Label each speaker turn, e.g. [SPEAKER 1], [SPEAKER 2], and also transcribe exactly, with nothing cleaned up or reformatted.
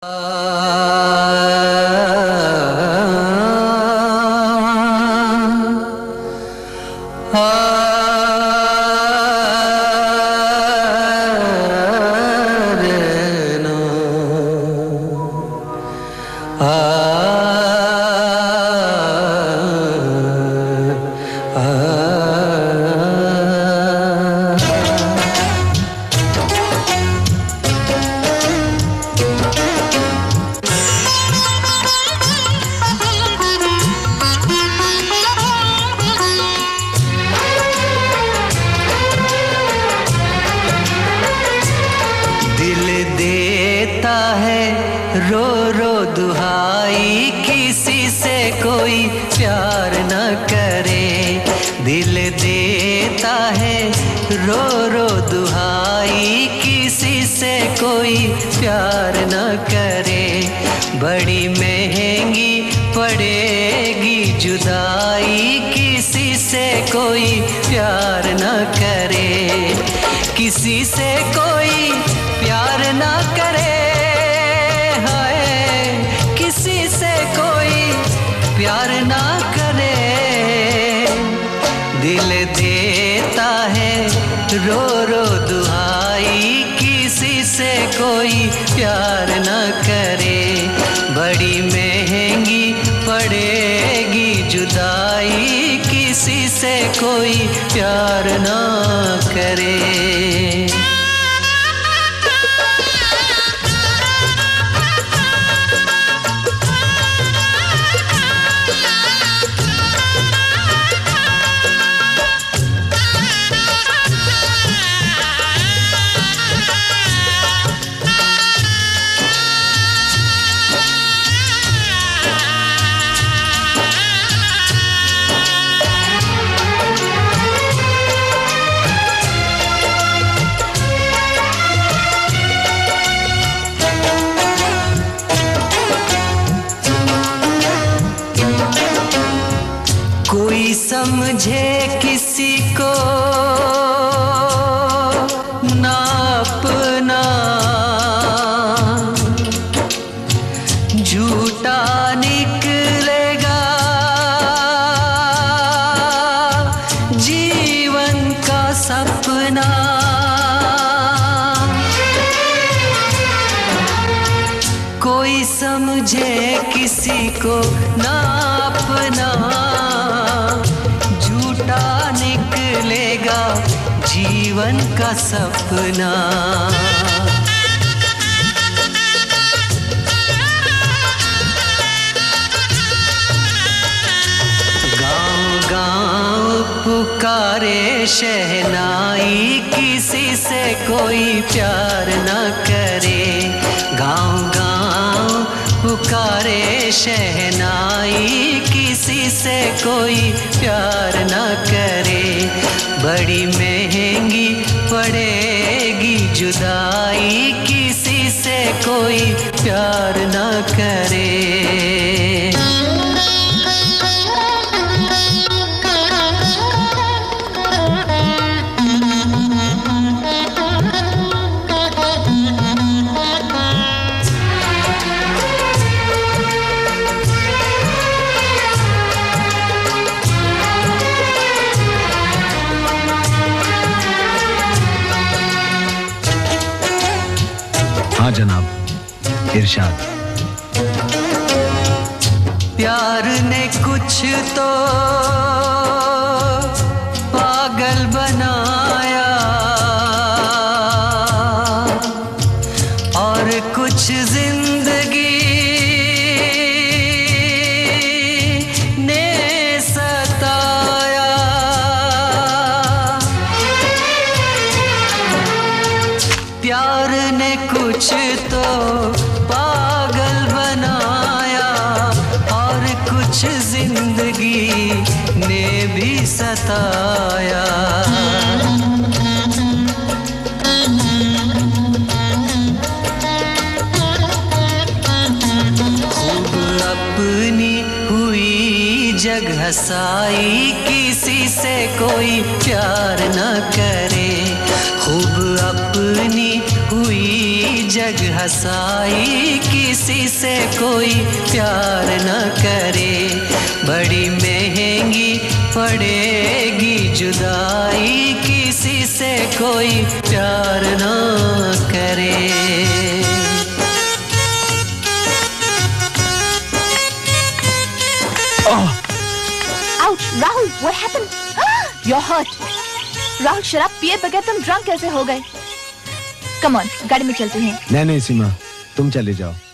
[SPEAKER 1] रो रो दुहाई किसी से कोई प्यार न करे। दिल देता है रो रो दुहाई किसी से कोई प्यार न करे। बड़ी महंगी पड़ेगी जुदाई किसी से कोई प्यार न करे। किसी से कोई प्यार न करे, किसी से कोई प्यार ना करे। दिल देता है रो रो दुहाई किसी से कोई प्यार ना करे। बड़ी महंगी पड़ेगी जुदाई किसी से कोई प्यार ना करे। कोई समझे किसी को ना अपना, झूठा निकलेगा जीवन का सपना। कोई समझे किसी को ना अपना, झूठा निकलेगा जीवन का सपना। गाँव गाँव पुकारे शहनाई किसी से कोई प्यार न करे। गाँव गाँव पुकारे शहनाई किसी से कोई प्यार न करे। बड़ी महंगी पड़ेगी जुदाई किसी से कोई प्यार न करे।
[SPEAKER 2] हाँ जनाब, इरशाद।
[SPEAKER 1] प्यार ने कुछ तो पागल बनाया और कुछ जिंदगी ने सताया। प्यार ने कुछ तो पागल बनाया और कुछ जिंदगी ने भी सताया। खूब अपनी हुई जग हंसाई किसी से कोई प्यार न करे। खूब अपनी हुई जग हसाई किसी से कोई प्यार न करे। बड़ी महंगी पड़ेगी जुदाई किसी से कोई प्यार न करे।
[SPEAKER 3] Ouch, Rahul, what happened? You're hurt. Rahul, शराब पिए बगैर तुम ड्रंक कैसे हो गए? कम ऑन, गाड़ी में चलते हैं।
[SPEAKER 2] नहीं नहीं सीमा, तुम चले जाओ।